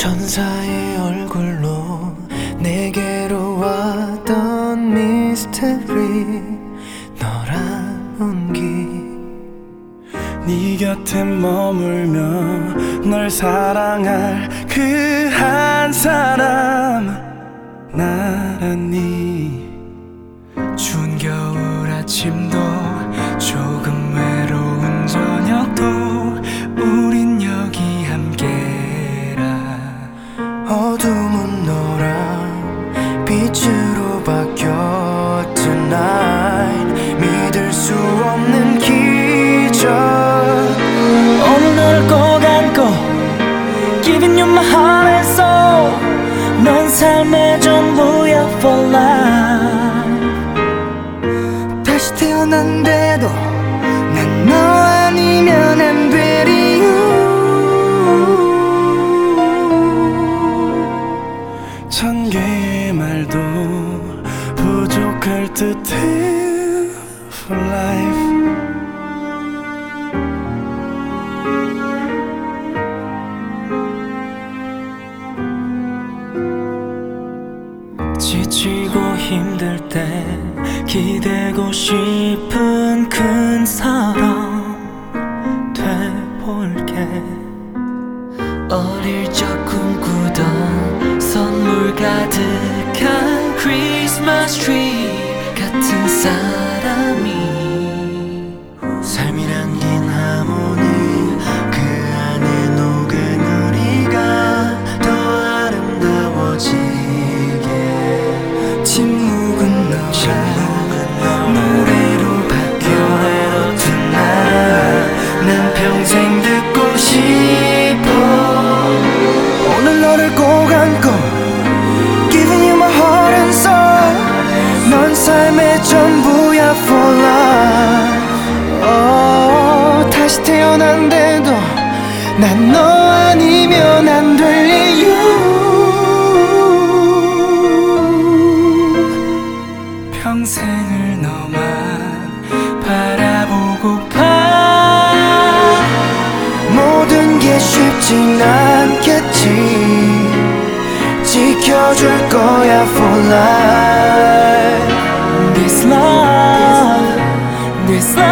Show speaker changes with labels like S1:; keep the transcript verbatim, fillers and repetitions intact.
S1: 천사의 얼굴로 내게로 왔던 미스테리 너란 온기
S2: 네 곁에 머물며 널 사랑할 그 한 사람 나란히
S1: 추운 겨울 아침도 조금 외로운 저녁도 우린 여기 함께라 어둠은 노란 빛으로 바뀌어 tonight 믿을 수 없는 기적
S2: 오늘 너를 꼭 안고 Giving you my heart and soul 넌 삶의 전부야 for life
S1: 다시 태어난데도 난 너 아니면 안 되리
S2: 천 개의 말도 부족할 듯해 for life
S1: 지치고 힘들 때 기대고 싶은 큰 사람 돼볼게 어릴 적 꿈꾸던 선물 가득한 크리스마스 트리 같은 사람이 삶이 남긴 하모니 그 안에 녹은 우리가 더 아름다워지게 침묵은 너란 노래로 바뀌어 tonight 난 평생 듣고 싶어 오늘 너를 꼭 안고 Giving you my heart and soul 넌 삶의 전부야 for life oh, 다시 태어난데도 난 너 아니면 안 될 이유 평생을 너만 바라보고파 모든 게 쉽진 않겠지 지켜줄 거야 for life
S2: This love, this love